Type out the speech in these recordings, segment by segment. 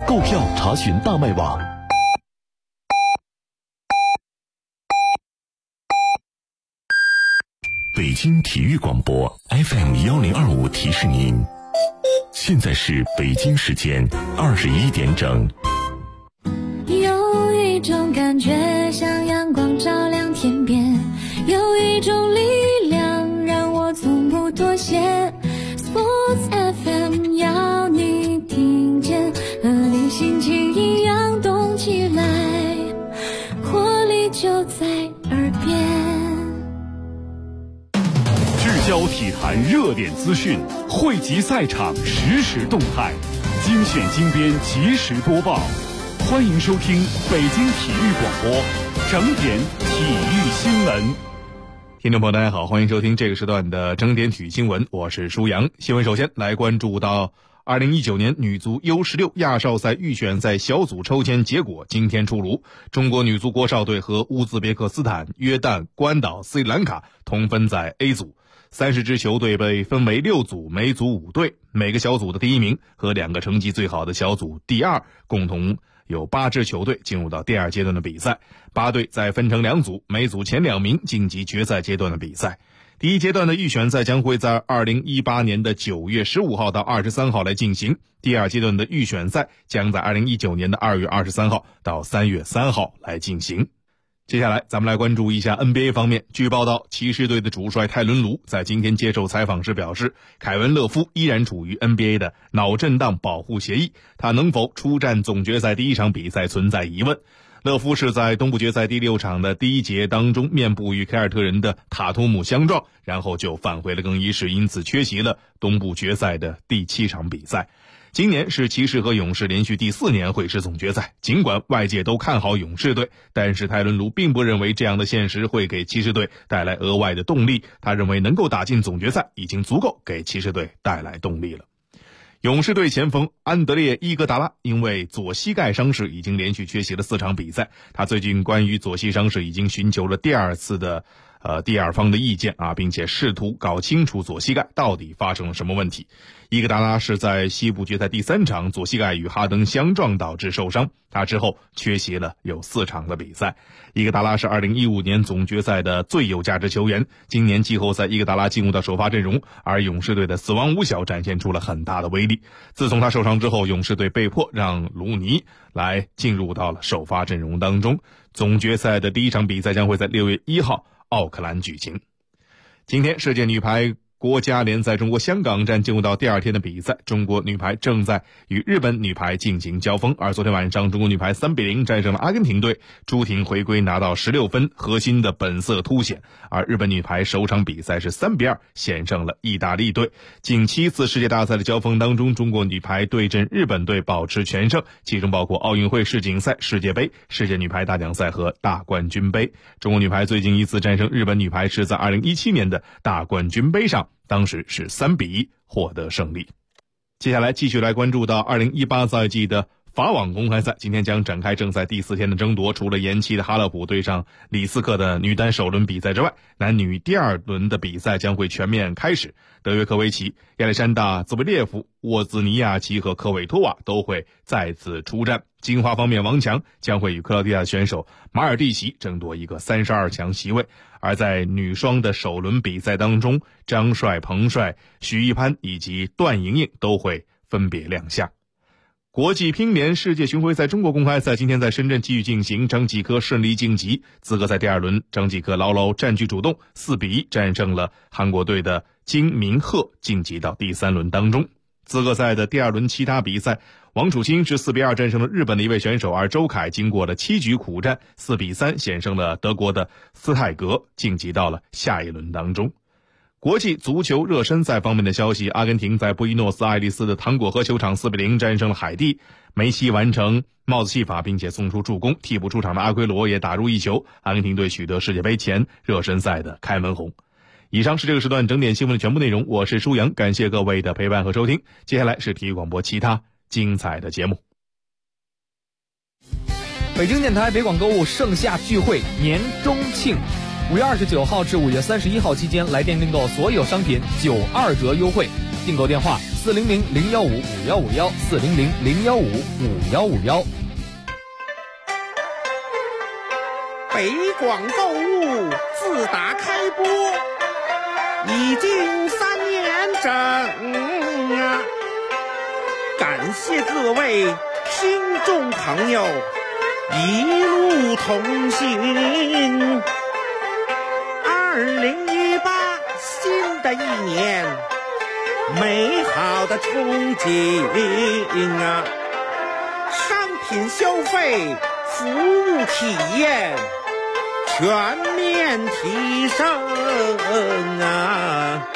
购票查询大麦网。北京体育广播 FM1025 提示您，现在是北京时间21点整。 有一种感觉像阳光照亮天边，有一种力量让我从不妥协。Sports FM 要你听见，和你心情一样动起来，活力就在耳边。 聚焦体坛热点资讯，汇集赛场实时动态，精选精编及时播报。欢迎收听北京体育广播整点体育新闻。听众朋友大家好，欢迎收听这个时段的整点体育新闻，我是舒阳。新闻首先来关注到2019年女足 U16 亚少赛预选赛小组抽签结果今天出炉，中国女足国少队和乌兹别克斯坦、约旦、关岛、斯里兰卡同分在 A 组。30支球队被分为6组，每组5队，每个小组的第一名和2个成绩最好的小组第二共同有8支球队进入到第二阶段的比赛，8队再分成2组，每组前2名晋级决赛阶段的比赛。第一阶段的预选赛将会在2018年的9月15号到23号来进行，第二阶段的预选赛将在2019年的2月23号到3月3号来进行。接下来咱们来关注一下 NBA 方面。据报道，骑士队的主帅泰伦卢在今天接受采访时表示，凯文勒夫依然处于 NBA 的脑震荡保护协议，他能否出战总决赛第一场比赛存在疑问。勒夫是在东部决赛第6场的第一节当中面部与凯尔特人的塔图姆相撞，然后就返回了更衣室，因此缺席了东部决赛的第7场比赛。今年是骑士和勇士连续第4年会师总决赛，尽管外界都看好勇士队，但是泰伦卢并不认为这样的现实会给骑士队带来额外的动力，他认为能够打进总决赛已经足够给骑士队带来动力了。勇士队前锋安德烈·伊戈达拉因为左膝盖伤势已经连续缺席了4场比赛，他最近关于左膝伤势已经寻求了第2次的第二方的意见并且试图搞清楚左膝盖到底发生了什么问题。伊戈达拉是在西部决赛第3场左膝盖与哈登相撞导致受伤，他之后缺席了有4场的比赛。伊戈达拉是2015年总决赛的最有价值球员，今年季后赛伊戈达拉进入到首发阵容，而勇士队的死亡五小展现出了很大的威力。自从他受伤之后，勇士队被迫让鲁尼来进入到了首发阵容当中。总决赛的第1场比赛将会在6月1号奥克兰举行。今天世界女排国家联赛中国香港站进入到第2天的比赛，中国女排正在与日本女排进行交锋，而昨天晚上中国女排3-0战胜了阿根廷队，朱婷回归拿到16分，核心的本色凸显，而日本女排首场比赛是3-2险胜了意大利队。近7次世界大赛的交锋当中，中国女排对阵日本队保持全胜，其中包括奥运会世锦赛、世界杯、世界女排大奖赛和大冠军杯。中国女排最近一次战胜日本女排是在2017年的大冠军杯上，当时是3-1获得胜利。接下来继续来关注到2018赛季的法网公开赛，今天将展开正赛第4天的争夺。除了延期的哈勒普对上李斯克的女单首轮比赛之外，男女第2轮的比赛将会全面开始。德约科维奇、亚历山大·兹维列夫、沃兹尼亚奇和科韦托瓦都会再次出战。金花方面，王强将会与克罗地亚选手马尔蒂奇争夺一个32强席位。而在女双的首轮比赛当中，张帅、彭帅、许一潘以及段莹莹都会分别亮相。国际乒联世界巡回赛中国公开赛今天在深圳继续进行，张继科顺利晋级。资格赛第2轮，张继科牢牢占据主动，4-1战胜了韩国队的金明赫，晋级到第3轮当中。资格赛的第2轮其他比赛，王楚钦是4-2战胜了日本的一位选手，而周凯经过了7局苦战，4-3险胜了德国的斯泰格，晋级到了下一轮当中。国际足球热身赛方面的消息，阿根廷在布宜诺斯艾利斯的糖果河球场4-0战胜了海地，梅西完成帽子戏法并且送出助攻，替补出场的阿圭罗也打入1球，阿根廷队取得世界杯前热身赛的开门红。以上是这个时段整点新闻的全部内容，我是舒阳，感谢各位的陪伴和收听。接下来是体育广播其他精彩的节目。 北京电台北广购物盛夏聚会年中庆，5月29号至5月31号期间来电订购所有商品92折优惠， 订购电话400-015-5151，400-015-5151。 北广购物自打开播已经3年整啊，感谢各位听众朋友一路同行。2018新的一年，美好的憧憬啊，商品消费、服务体验全面提升啊！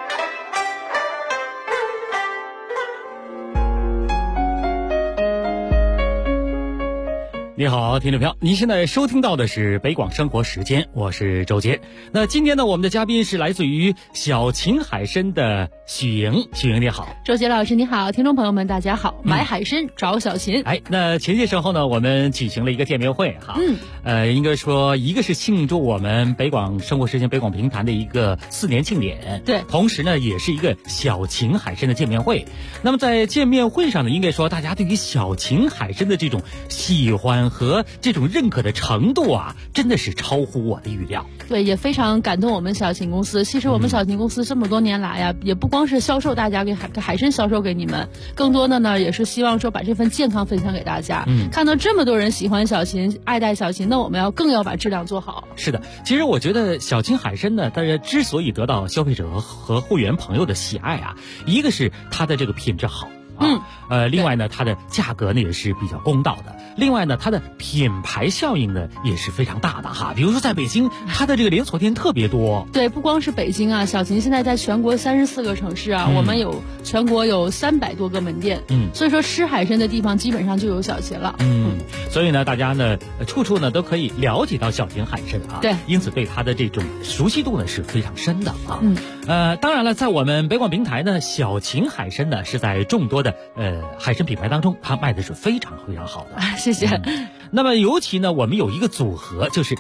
你好，听众朋友，您现在收听到的是北广生活时间，我是周杰。那今天呢，我们的嘉宾是来自于小秦海参的许莹。许莹你好。 周杰老师你好，听众朋友们大家好。买海参找小秦。 那前些时候呢，我们举行了一个见面会哈。应该说一个是庆祝我们北广生活时间北广评弹的一个4年庆典， 对， 同时呢也是一个小秦海参的见面会。那么在见面会上呢，应该说大家对于小秦海参的这种喜欢和这种认可的程度啊，真的是超乎我的预料。 对，也非常感动我们小秦公司。其实我们小秦公司这么多年来呀，也不光是销售大家给海参销售给你们，更多的呢也是希望说把这份健康分享给大家。看到这么多人喜欢小秦，爱戴小秦，那我们更要把质量做好。 是的，其实我觉得小秦海参呢，大家之所以得到消费者和会员朋友的喜爱啊，一个是它的这个品质好。另外呢，它的价格呢也是比较公道的。另外呢，它的品牌效应呢也是非常大的哈。比如说在北京，它的这个连锁店特别多。 对，不光是北京啊，小秦现在在全国34个城市啊，我们全国有300多个门店。所以说吃海参的地方基本上就有小秦了。 所以呢，大家呢处处呢都可以了解到小秦海参啊。 对， 因此对它的这种熟悉度呢是非常深的啊。当然了，在我们北广平台呢，小秦海参呢是在众多的海参品牌当中，它卖的是非常非常好的。 谢谢。 那么尤其呢，我们有一个组合，就是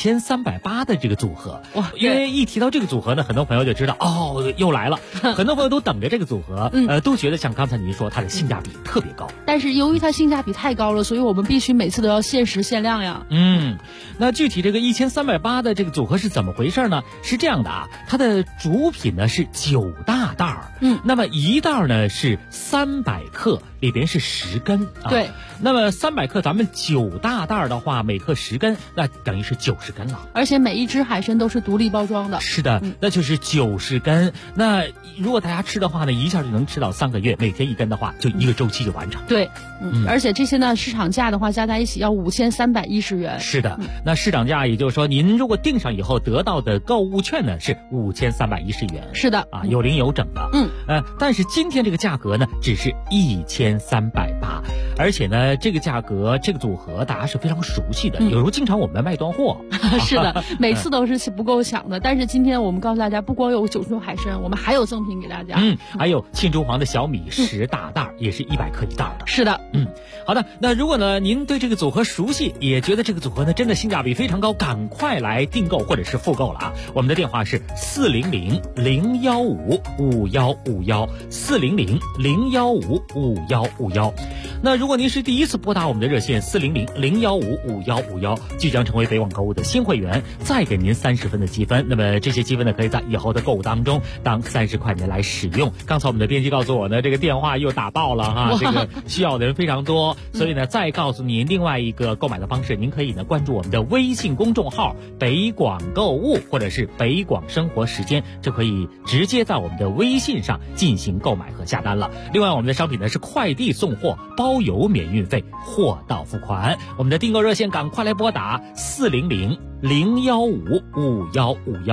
1380的这个组合。哇！因为一提到这个组合呢，很多朋友就知道又来了。很多朋友都等着这个组合，都觉得像刚才您说，它的性价比特别高。 但是由于它性价比太高了，所以我们必须每次都要限时限量呀。 那具体这个1380的这个组合是怎么回事呢？是这样的啊，它的主品呢是9大袋儿。那么一袋呢是300克，里边是10根啊。 对。 那么300克，咱们9大袋的话，每克10根，那等于是90根了。 而且每一只海参都是独立包装的。 是的，那就是90根。那如果大家吃的话呢，一下就能吃到3个月，每天1根的话，就1个周期就完成。 对，而且这些呢，市场价的话加在一起要5310元。 是的，那市场价也就是说，您如果订上以后得到的购物券呢是5310元。 是的， 有零有整的。但是今天这个价格呢，只是1380，而且呢，这个价格这个组合大家是非常熟悉的，有时候经常我们卖断货。 是的，每次都是不够抢的。但是今天我们告诉大家，不光有9种海参，我们还有赠品给大家。 还有庆州黄的小米10大袋，也是100克一袋的。 是的， 好的。那如果呢您对这个组合熟悉，也觉得这个组合呢真的性价比非常高，赶快来订购或者是复购了啊！我们的电话是400-015-5151，400-015-5151。那如果您是第一次拨打我们的热线400-015-5151，即将成为北广购物的新会员，再给您30分的积分。那么这些积分呢，可以在以后的购物当中当30块钱来使用。刚才我们的编辑告诉我呢，这个电话又打爆了哈，这个需要的人非常多，所以呢，再告诉您另外一个购买的方式，您可以呢关注我们的微信公众号北广购物或者是北广生活时间，就可以直接在我们的微信上进行购买和下单了。另外我们的商品呢是快递送货，包邮免运费，货到付款。我们的订购热线赶快来拨打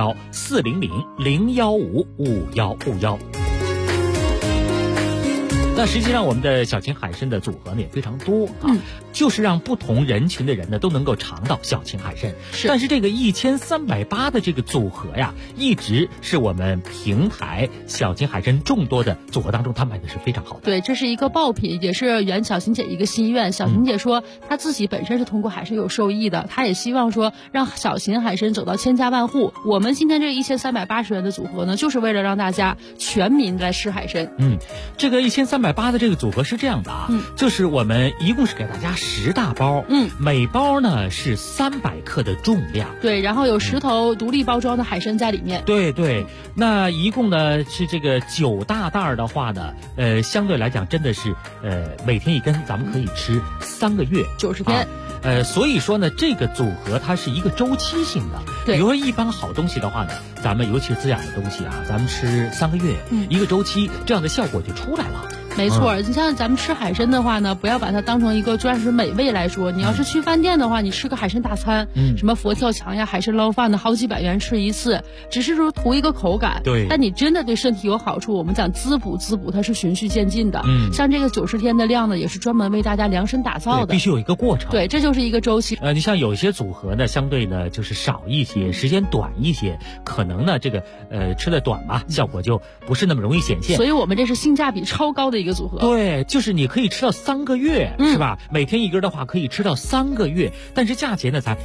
400-015-5151，400-015-5151。 那实际上我们的小秦海参的组合呢也非常多啊，就是让不同人群的人呢都能够尝到小秦海参。但是这个1380的这个组合呀，一直是我们平台小秦海参众多的组合当中，它卖的是非常好的。 对，这是一个爆品，也是圆小秦姐一个心愿。小秦姐说，她自己本身是通过海参有受益的，她也希望说让小秦海参走到千家万户。我们今天这个1380元的组合呢，就是为了让大家全民来吃海参。 这个1380的这个组合是这样的啊，就是我们一共是给大家10大包，每包呢是300克的重量， 对，然后有10头独立包装的海参在里面， 对，那一共呢是这个9大袋的话呢，相对来讲真的是每天一根，咱们可以吃3个月 90天。 所以说呢，这个组合它是一个周期性的。 对， 比如说一般好东西的话呢，咱们尤其是滋养的东西啊，咱们吃3个月，一个周期，这样的效果就出来了。 没错，你像咱们吃海参的话呢，不要把它当成一个专属美味来说。你要是去饭店的话，你吃个海参大餐，什么佛跳墙呀、海参捞饭的，好几百元吃一次，只是说图一个口感。 对， 但你真的对身体有好处，我们讲滋补，它是循序渐进的。像这个90天的量呢，也是专门为大家量身打造的， 必须有一个过程。 对，这就是一个周期。 你像有一些组合呢，相对呢就是少一些，时间短一些，可能呢这个吃的短嘛，效果就不是那么容易显现。 所以我们这是性价比超高的一个组合。 对，就是你可以吃到3个月，是吧？每天一根的话可以吃到3个月，但是价钱呢才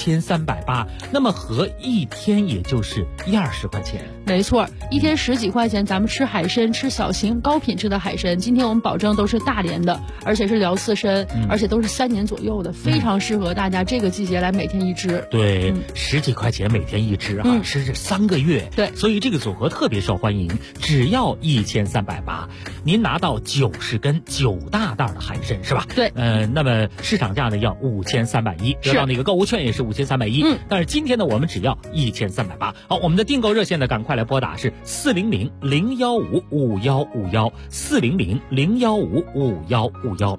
1380，那么合一天也就是120块钱。 没错，一天10几块钱，咱们吃海参，吃小秦高品质的海参。今天我们保证都是大连的，而且是辽刺参，而且都是3年左右的，非常适合大家这个季节来每天一只。 对，10几块钱每天一只啊，吃这3个月。 对， 所以这个组合特别受欢迎，只要1380，您拿到90根9大袋的海参是吧？ 对， 那么市场价呢要5310，得到那个购物券也是5310。但是今天呢，我们只要1380。好，我们的订购热线呢，赶快来拨打是400-015-5151，400-015-5151。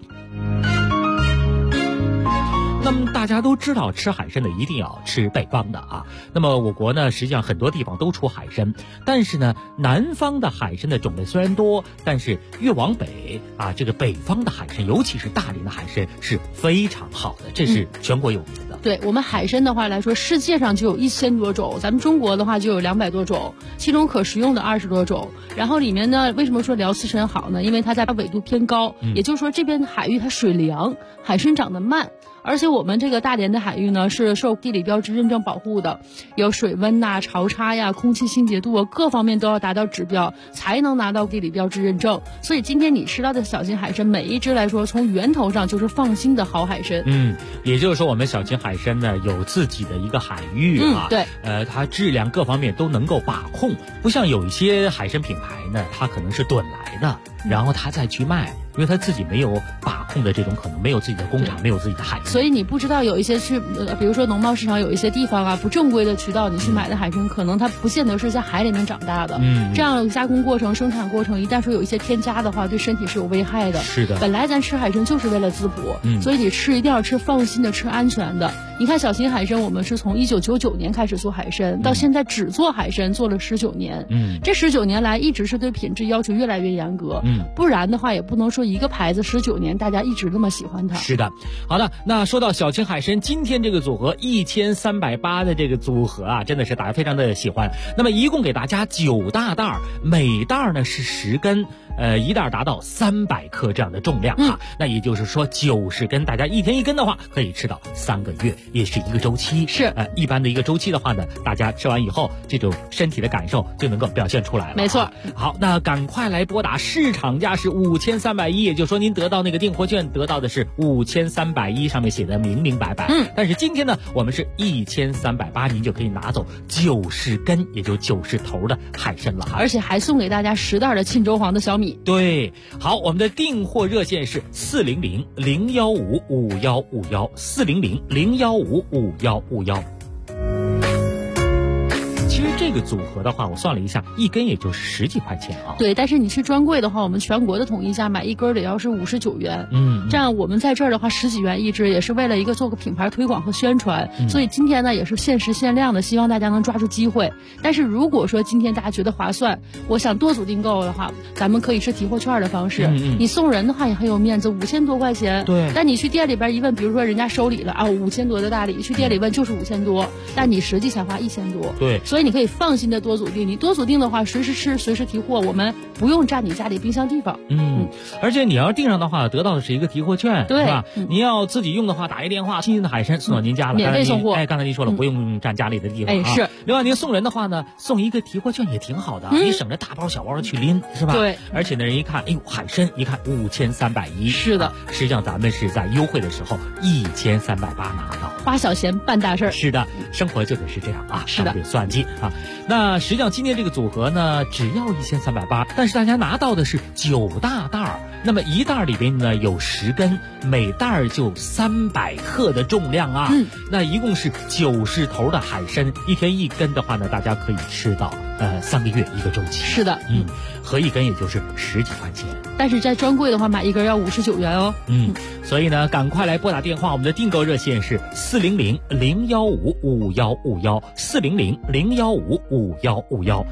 那么大家都知道，吃海参的一定要吃北方的啊。那么我国呢，实际上很多地方都出海参，但是呢，南方的海参的种类虽然多，但是越往北啊，这个北方的海参，尤其是大连的海参是非常好的，这是全国有名的。 对，我们海参的话来说，世界上就有1000多种，咱们中国的话就有200多种，其中可食用的20多种。然后里面呢，为什么说辽刺参好呢？因为它在纬度偏高，也就是说这边的海域它水凉，海参长得慢。而且我们这个大连的海域呢，是受地理标志认证保护的，有水温呐、潮差呀、空气清洁度啊，各方面都要达到指标，才能拿到地理标志认证。所以今天你吃到的小秦海参，每一只来说，从源头上就是放心的好海参。 也就是说，我们小秦海参呢有自己的一个海域啊， 对， 它质量各方面都能够把控，不像有一些海参品牌呢，它可能是趸来的，然后它再去卖。因为他自己没有把控的这种可能，没有自己的工厂，没有自己的海域， 所以你不知道有一些去，比如说农贸市场有一些地方啊，不正规的渠道你去买的海参，可能它不见得是在海里面长大的。这样加工过程、生产过程，一旦说有一些添加的话，对身体是有危害的。 是的， 本来咱吃海参就是为了滋补，所以你吃一定要吃放心的、吃安全的。你看小秦海参，我们是从1999年开始做海参，到现在只做海参做了19年。这19年来一直是对品质要求越来越严格。不然的话也不能说一个牌子19年大家一直那么喜欢它。 是的，好的，那说到小秦海参，今天这个组合1380的这个组合啊，真的是大家非常的喜欢。那么一共给大家9大袋，每袋呢是10根。一袋达到300克这样的重量啊，那也就是说90根，大家一天一根的话，可以吃到3个月，也是一个周期。 是一般的一个周期的话呢，大家吃完以后，这种身体的感受就能够表现出来了。 没错。 好，那赶快来拨打，市场价是5310，也就是说您得到那个订货券，得到的是5310，上面写的明明白白。但是今天呢，我们是1380，您就可以拿走90根，也就90头的海参了， 而且还送给大家10袋的沁州黄的小米。 对，好，我们的订货热线是400-015-5151，400-015-5151。其实这个组合的话，我算了一下，一根也就是10几块钱啊。 对，但是你去专柜的话，我们全国的统一价买一根得要是59元。这样我们在这儿的话10几元一支，也是为了一个做个品牌推广和宣传。所以今天呢也是限时限量的，希望大家能抓住机会。但是如果说今天大家觉得划算，我想多组订购的话，咱们可以是提货券的方式。你送人的话也很有面子，5000多块钱。 对。 但你去店里边一问，比如说人家收礼了啊，5000多的大礼，去店里问就是5000多，但你实际才花1000多。 对。 所以你可以放心的多组订，你多组订的话，随时吃，随时提货，我们不用占你家里冰箱地方。 而且你要订上的话，得到的是一个提货券， 对， 是吧？你要自己用的话，打一电话，新鲜的海参送到您家了， 免费送货。 刚才您说了，不用占家里的地方。 是。 另外，您送人的话呢，送一个提货券也挺好的，你省着大包小包的去拎，是吧？ 对。 而且呢，人一看，哎呦，海参一看5310， 是的。 实际上咱们是在优惠的时候1380拿到， 花小钱办大事儿。 是的，生活就得是这样啊， 是的， 得算计啊。那实际上今天这个组合呢，只要1380，但是大家拿到的是9大袋儿，那么一袋里边呢有10根，每袋就300克的重量啊。那一共是90头的海参，一天1根的话呢，大家可以吃到3个月1个周期。 是的， 合一根也就是10几块钱。 但是在专柜的话，买一根要59元哦。 所以呢，赶快来拨打电话，我们的订购热线是400-015-5151，400-015-5151。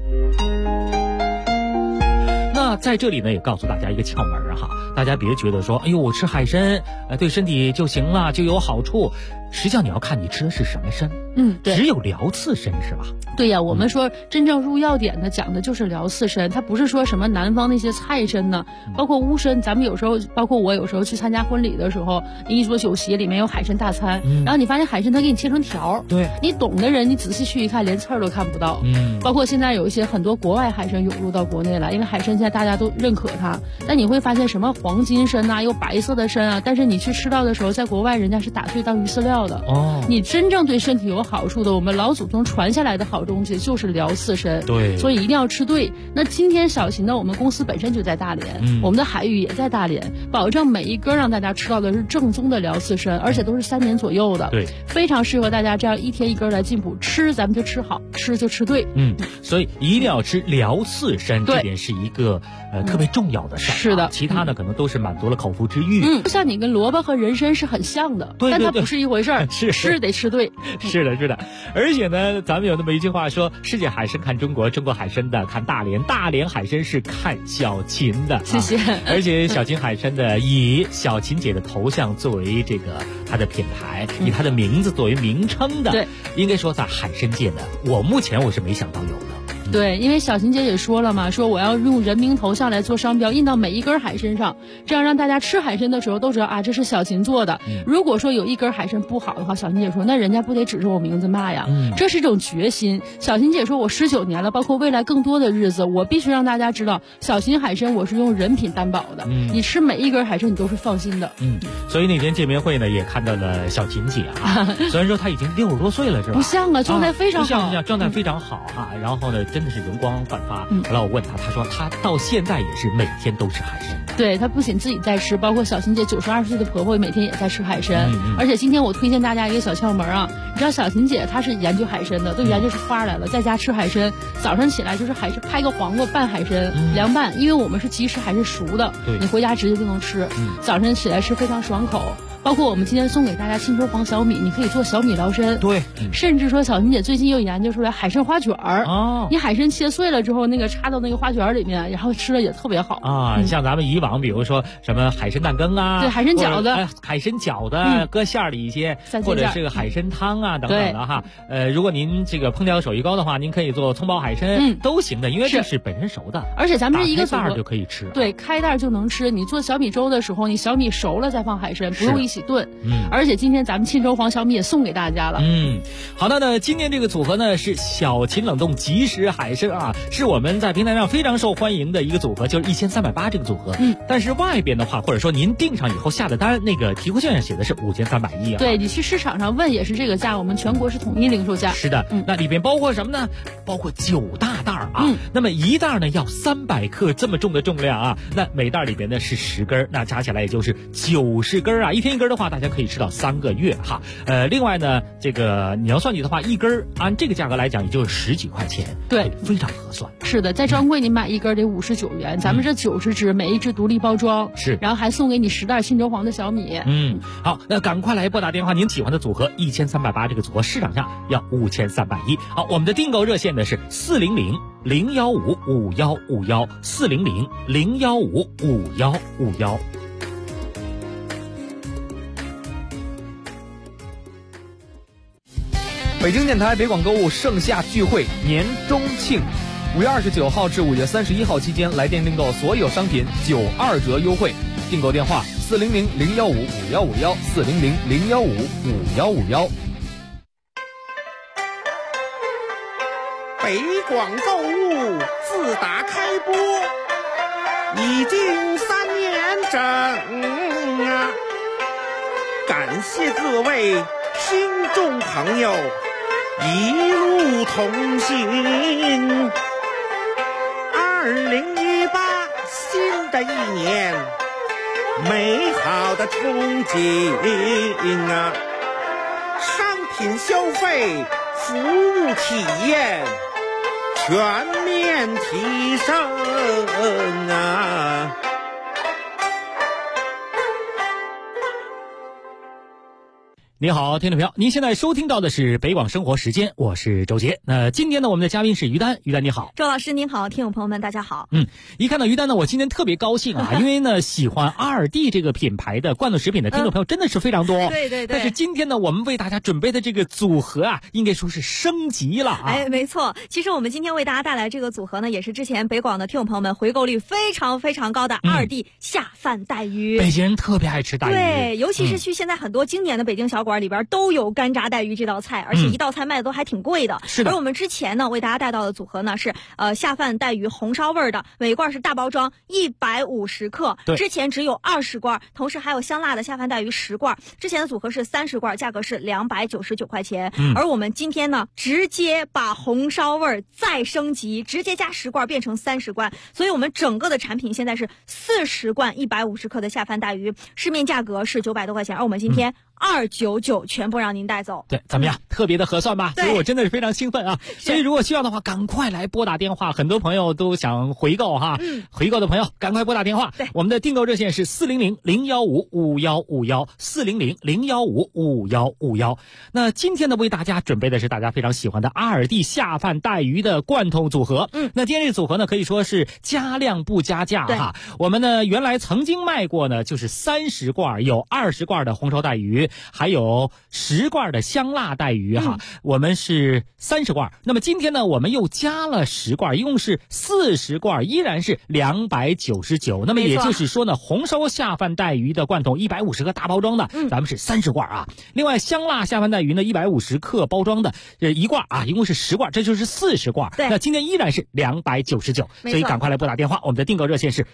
那在这里呢，也告诉大家一个窍门哈，大家别觉得说，哎呦，我吃海参，对身体就行了，就有好处。实际上你要看你吃的是什么参， 对， 只有辽刺参是吧？ 对呀，我们说真正入药典的讲的就是辽刺参，它不是说什么南方那些菜参呢，包括乌参，咱们有时候，包括我有时候去参加婚礼的时候，一桌酒席里面有海参大餐，然后你发现海参它给你切成条， 对， 你懂的人你仔细去一看，连刺儿都看不到。包括现在有一些很多国外海参涌入到国内来，因为海参现在大家都认可它，但你会发现什么黄金参啊，有白色的参啊，但是你去吃到的时候，在国外人家是打碎当鱼饲料的。你真正对身体有好处的，我们老祖宗传下来的好东西就是辽刺参， 对， 所以一定要吃对。那今天小秦呢，我们公司本身就在大连，我们的海域也在大连，保证每一根让大家吃到的是正宗的辽刺参，而且都是3年左右的， 对， 非常适合大家这样一天一根来进补，吃咱们就吃好，吃就吃对。 所以一定要吃辽刺参，这点是一个特别重要的事儿。 是的， 其他呢可能都是满足了口腹之欲。 像你跟萝卜和人参是很像的， 对， 但它不是一回事儿。吃得吃对。 是的，是的。而且呢，咱们有那么一句话说，世界海参看中国，中国海参的看大连，大连海参是看小秦的。 谢谢。 而且小秦海参的以小秦姐的头像作为这个它的品牌，以它的名字作为名称的， 对， 应该说在海参界呢，目前我是没想到有的。 对，因为小秦姐也说了嘛，说我要用人名头像来做商标，印到每一根海参上，这样让大家吃海参的时候都知道啊，这是小秦做的。如果说有一根海参不好的话，小秦姐说那人家不得指着我名字骂呀。这是一种决心。小秦姐说我19年了，包括未来更多的日子，我必须让大家知道，小秦海参我是用人品担保的。你吃每一根海参你都是放心的。 所以那天见面会呢，也看到了小秦姐啊，虽然说她已经60多岁了，是吧？ 不像啊，状态非常好， 不像，状态非常好啊。然后呢，真的是容光焕发。后来我问她，她说她到现在也是每天都吃海参。 对，她不仅自己在吃，包括小秦姐92岁的婆婆每天也在吃海参。而且今天我推荐大家一个小窍门啊，你知道小秦姐她是研究海参的，都研究出花来了，在家吃海参，早上起来就是海参拍个黄瓜拌海参，凉拌，因为我们是即食还是熟的，你回家直接就能吃。早上起来吃非常爽口。包括我们今天送给大家沁州黄小米，你可以做小米辽参。 对， 甚至说小秦姐最近又研究出来海参花卷儿。你海参切碎了之后，那个插到那个花卷里面，然后吃了也特别好啊。像咱们以往比如说什么海参蛋羹啊， 对，海参饺子， 海参饺子搁馅儿里一些，或者是个海参汤啊等等的哈。如果您这个烹调手艺高的话，您可以做葱爆海参，都行的，因为这是本身熟的， 而且咱们是一个袋儿就可以吃。 对，开袋就能吃。你做小米粥的时候，你小米熟了再放海参，不用一起炖。而且今天咱们沁州黄小米也送给大家了。 好的呢，今天这个组合呢是小秦冷冻即食海参啊，是我们在平台上非常受欢迎的一个组合，就是1380这个组合。但是外边的话，或者说您订上以后下的单，那个提货券上写的是5310啊。 对，你去市场上问也是这个价，我们全国是统一零售价。 是的，那里边包括什么呢？包括9大袋啊。那么一袋呢要300克这么重的重量啊，那每袋里边呢是10根，那加起来也就是90根啊，一天一根根的话，大家可以吃到3个月哈。另外呢，这个你要算计的话，一根按这个价格来讲，也就是10几块钱， 对， 非常合算。 是的，在专柜你买一根得59元，咱们这90只，每一只独立包装， 是， 然后还送给你10袋新州黄的小米。 好，那赶快来拨打电话，您喜欢的组合1380，这个组合市场上要5310。好，我们的订购热线呢是400-015-5151，400-015-5151。 北京电台北广购物盛夏聚会年中庆，5月29号至5月31号期间，来电订购所有商品92折优惠。订购电话400-015-5151，400-015-5151。 北广购物自打开播已经3年整啊！感谢各位听众朋友一路同行。2018新的一年，美好的憧憬啊！商品消费、服务体验全面提升啊！ 你好，听众朋友，您现在收听到的是北广生活时间，我是周杰。那今天呢，我们的嘉宾是于丹，于丹你好。 周老师您好，听众朋友们大家好。 一看到于丹呢，我今天特别高兴啊，因为呢，喜欢2D 这个品牌的罐头食品的听众朋友真的是非常多。 对。 但是今天呢，我们为大家准备的这个组合啊，应该说是升级了啊。 没错。其实我们今天为大家带来这个组合呢，也是之前北广的听众朋友们回购率非常非常高的2D 下饭带鱼。 北京人特别爱吃带鱼。 对，尤其是去现在很多经典的北京小馆里边都有干炸带鱼这道菜，而且一道菜卖的都还挺贵的。 是的。 而我们之前呢为大家带到的组合呢是下饭带鱼红烧味的，每罐是大包装150克，之前只有20罐，同时还有香辣的下饭带鱼10罐。之前的组合是30罐，价格是299块钱。而我们今天呢直接把红烧味再升级，直接加10罐变成30罐，所以我们整个的产品现在是40罐150克的下饭带鱼，市面价格是900多块钱，而我们今天299全部让您带走。 对，怎么样？特别的合算吧？所以我真的是非常兴奋啊！所以如果需要的话，赶快来拨打电话。很多朋友都想回购哈，回购的朋友赶快拨打电话。 对， 我们的订购热线是400-015-5151，400-015-5151。那今天呢，为大家准备的是大家非常喜欢的2D 下饭带鱼的罐头组合。那今天这个组合呢，可以说是加量不加价哈。我们呢原来曾经卖过呢，就是30罐，有20罐的红烧带鱼，还有10罐的香辣带鱼哈。我们是30罐，那么今天呢，我们又加了10罐，一共是40罐，依然是299。那么也就是说呢，红烧下饭带鱼的罐头150克大包装的，咱们是30罐啊。另外香辣下饭带鱼呢，150克包装的1罐啊，一共是10罐，这就是40罐。那今天依然是299，所以赶快来拨打电话。我们的订购热线是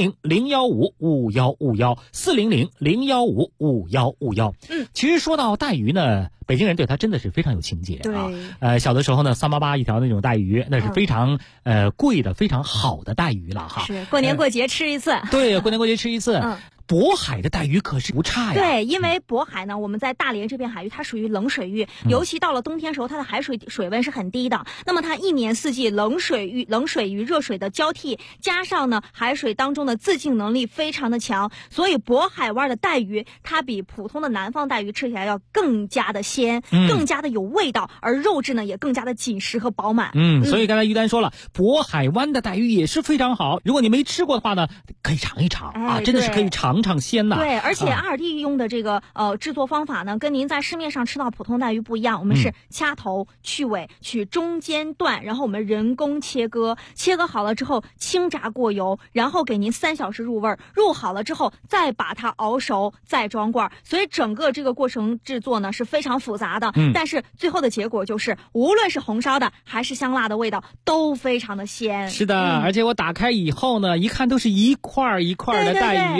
400-015-5151，400-015-5151。其实说到带鱼呢，北京人对它真的是非常有情节啊。小的时候呢，388一条那种带鱼，那是非常贵的、非常好的带鱼了哈。 是过年过节吃一次。 对，过年过节吃一次。渤海的带鱼可是不差呀。 对，因为渤海呢，我们在大连这片海域，它属于冷水域，尤其到了冬天时候，它的海水水温是很低的。那么它一年四季冷水与热水的交替，加上呢海水当中的自净能力非常的强，所以渤海湾的带鱼它比普通的南方带鱼吃起来要更加的鲜，更加的有味道，而肉质呢也更加的紧实和饱满。 所以刚才于丹说了，渤海湾的带鱼也是非常好。如果你没吃过的话呢，可以尝一尝啊，真的是可以尝尝鲜呐。 对，而且2D 用的这个制作方法呢，跟您在市面上吃到普通带鱼不一样。我们是掐头去尾，取中间段，然后我们人工切割好了之后轻炸过油，然后给您3小时入味，入好了之后再把它熬熟，再装罐。所以整个这个过程制作呢是非常复杂的，但是最后的结果就是无论是红烧的还是香辣的味道都非常的鲜。 是的，而且我打开以后呢，一看都是一块一块的带鱼啊，非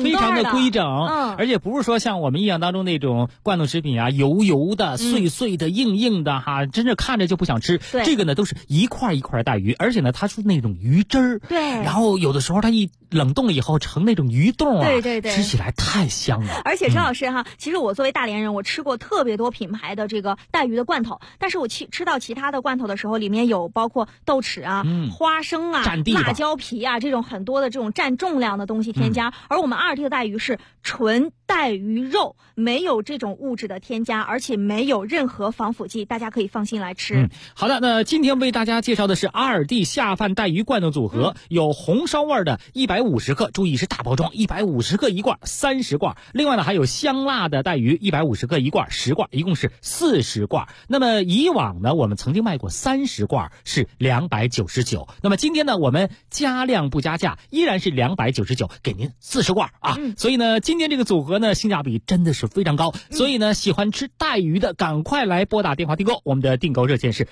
非常的规整，而且不是说像我们印象当中那种罐头食品啊，油油的、碎碎的、硬硬的哈，真是看着就不想吃。这个呢都是一块一块带鱼，而且呢它是那种鱼汁儿， 对， 然后有的时候它一冷冻了以后成那种鱼冻啊， 对， 吃起来太香了。 而且陈老师哈，其实我作为大连人，我吃过特别多品牌的这个带鱼的罐头，但是我吃到其他的罐头的时候，里面有包括豆豉啊、花生啊、辣椒皮啊这种很多的这种占重量的东西添加，而我们2D 的带鱼是纯带鱼肉，没有这种物质的添加，而且没有任何防腐剂，大家可以放心来吃。 好的，那今天为大家介绍的是2D 下饭带鱼罐头组合，有红烧味的150克，注意是大包装，150克一罐，30罐。另外呢还有香辣的带鱼150克一罐，10罐，一共是40罐。那么以往呢我们曾经卖过30罐是299，那么今天呢我们加量不加价，依然是299，给您40罐啊。所以呢今天这个组合呢性价比真的是非常高，所以呢喜欢吃带鱼的赶快来拨打电话订购，我们的订购热线是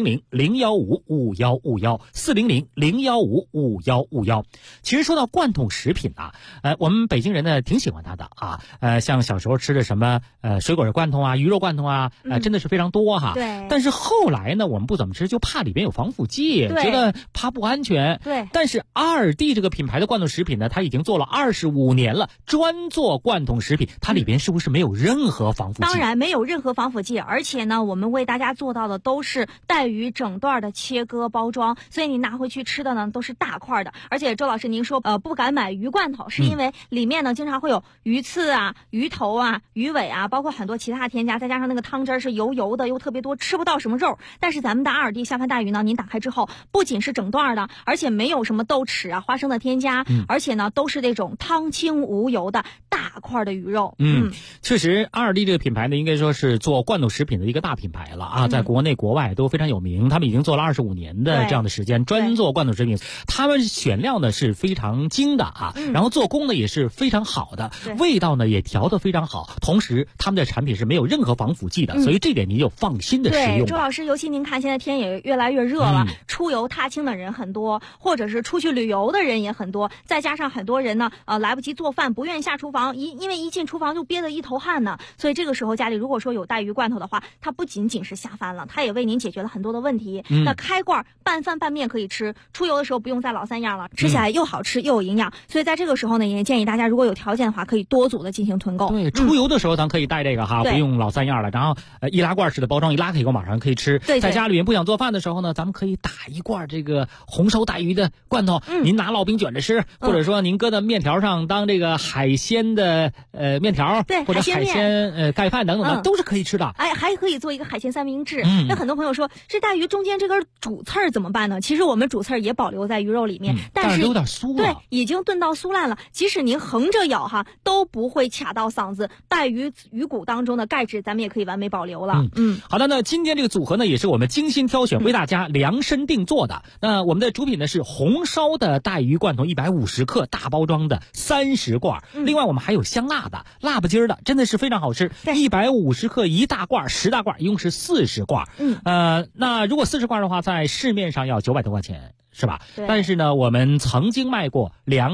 400-015-5151，400-015-5151。其实说到罐头食品啊，我们北京人呢挺喜欢它的啊，像小时候吃的什么水果罐头啊、鱼肉罐头啊，真的是非常多哈。 对。 但是后来呢，我们不怎么吃，就怕里边有防腐剂，觉得怕不安全。 对。 但是2D这个品牌的罐头食品呢，它已经做了25年了，专做罐头食品，它里边是不是没有任何防腐剂？ 当然没有任何防腐剂，而且呢，我们为大家做到的都是带鱼整段的切割包装，所以你拿回去吃的呢都是大块的。而且周老师您说不敢买鱼罐头，是因为里面呢经常会有鱼刺啊、鱼头啊、鱼尾啊，包括很多其他添加，再加上那个汤汁是油油的又特别多，吃不到什么肉。但是咱们的2D 下饭带鱼呢，您打开之后不仅是整段的，而且没有什么豆豉啊、花生的添加，而且呢都是那种汤清无油的大块的鱼肉。 确实2D 这个品牌呢应该说是做罐头食品的一个大品牌了啊，在国内国外都非常有名，他们已经做了25年的这样的时间，专做罐头食品。他们选料呢是非常精的啊，然后做工呢也是非常好的，味道呢也调得非常好，同时他们的产品是没有任何防腐剂的，所以这点您就放心的使用。 对，周老师，尤其您看现在天也越来越热了，出游踏青的人很多，或者是出去旅游的人也很多，再加上很多人呢来不及做饭，不愿意下厨房，因为一进厨房就憋得一头汗呢，所以这个时候家里如果说有带鱼罐头的话，它不仅仅是下饭了，它也为您解决了很多的问题。那开罐拌饭拌面可以吃，出游的时候不用再老三样了，吃起来又好吃又有营养，所以在这个时候呢，也建议大家如果有条件的话，可以多组的进行囤购。 对，出游的时候咱可以带这个哈，不用老三样了，然后易拉罐式的包装，一拉开以后马上可以吃。 对， 在家里面不想做饭的时候呢，咱们可以打一罐这个红烧带鱼的罐头，您拿烙饼卷着吃，或者说您搁在面条上当这个海鲜的面条， 对， 或者海鲜盖饭等等的，都是可以吃的。 哎，还可以做一个海鲜三明治。那很多朋友说这带鱼中间这根主刺儿怎么办呢？其实我们主刺儿也保留在鱼肉里面，但是有点酥了， 对，已经炖到酥烂了，即使您横着咬哈都不会卡到嗓子，带鱼骨当中的钙质咱们也可以完美保留了。 好的，那今天这个组合呢也是我们精心挑选，为大家量身定做的。那我们的主品呢是红烧的带鱼罐头150克大包装的30罐，另外我们还有香辣的、辣不筋儿的，真的是非常好吃，150克一大罐，10大罐，一共是40罐。那如果40罐的话，在市面上要900多块钱。是吧？但是呢，我们曾经卖过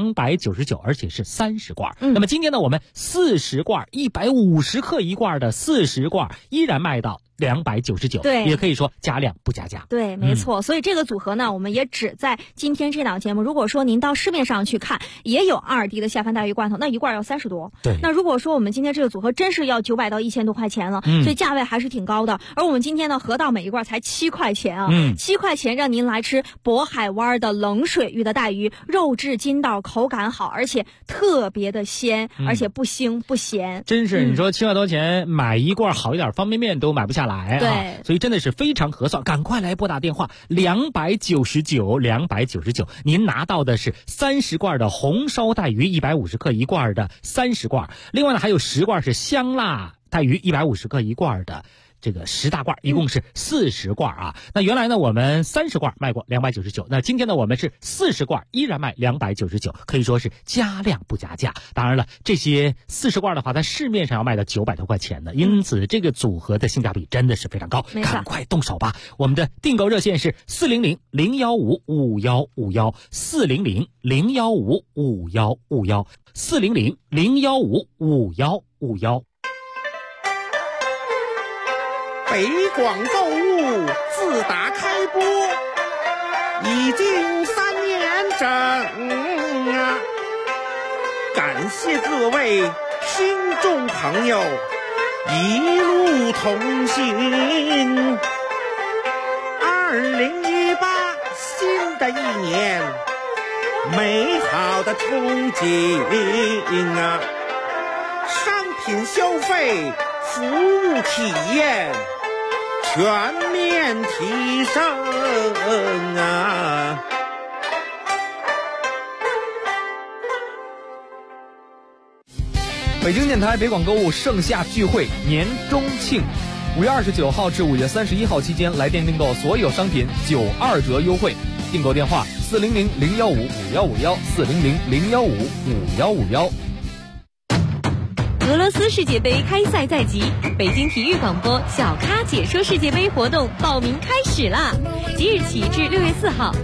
299，而且是30罐。那么今天呢，我们40罐150克一罐的40罐依然卖到299， 对， 也可以说加量不加价。 对，没错。所以这个组合呢，我们也只在今天这档节目。如果说您到市面上去看，也有2D 的下饭带鱼罐头，那一罐要30多。 对。 那如果说我们今天这个组合真是要900到1000多块钱了，所以价位还是挺高的。而我们今天呢，合到每一罐才7块钱啊，7块钱让您来吃渤海湾的冷水域的带鱼，肉质筋道，口感好，而且特别的鲜，而且不腥不咸。 真是，你说7块多钱买一罐好一点方便面都买不下来啊！ 对， 所以真的是非常合算，赶快来拨打电话299，您拿到的是30罐的红烧带鱼150克一罐的30罐，另外呢还有10罐是香辣带鱼150克一罐的。 这个10大罐，一共是40罐啊。那原来呢我们30罐卖过299，那今天呢我们是40罐依然卖299，可以说是加量不加价。当然了，这些40罐的话在市面上要卖到900多块钱呢，因此这个组合的性价比真的是非常高，赶快动手吧。我们的订购热线是400-015-5151，400-015-5151，400-015-5151。 北广购物自打开播已经3年整啊，感谢各位听众朋友一路同行。2018新的一年，美好的憧憬啊，商品消费、服务体验全面提升啊！ 北京电台北广购物盛夏聚会年中庆，5月29号至5月31号期间，来电订购所有商品92折优惠。订购电话400-015-5151，400-015-5151。 俄罗斯世界杯开赛在即，北京体育广播小咖解说世界杯活动报名开始啦！即日起至6月4号。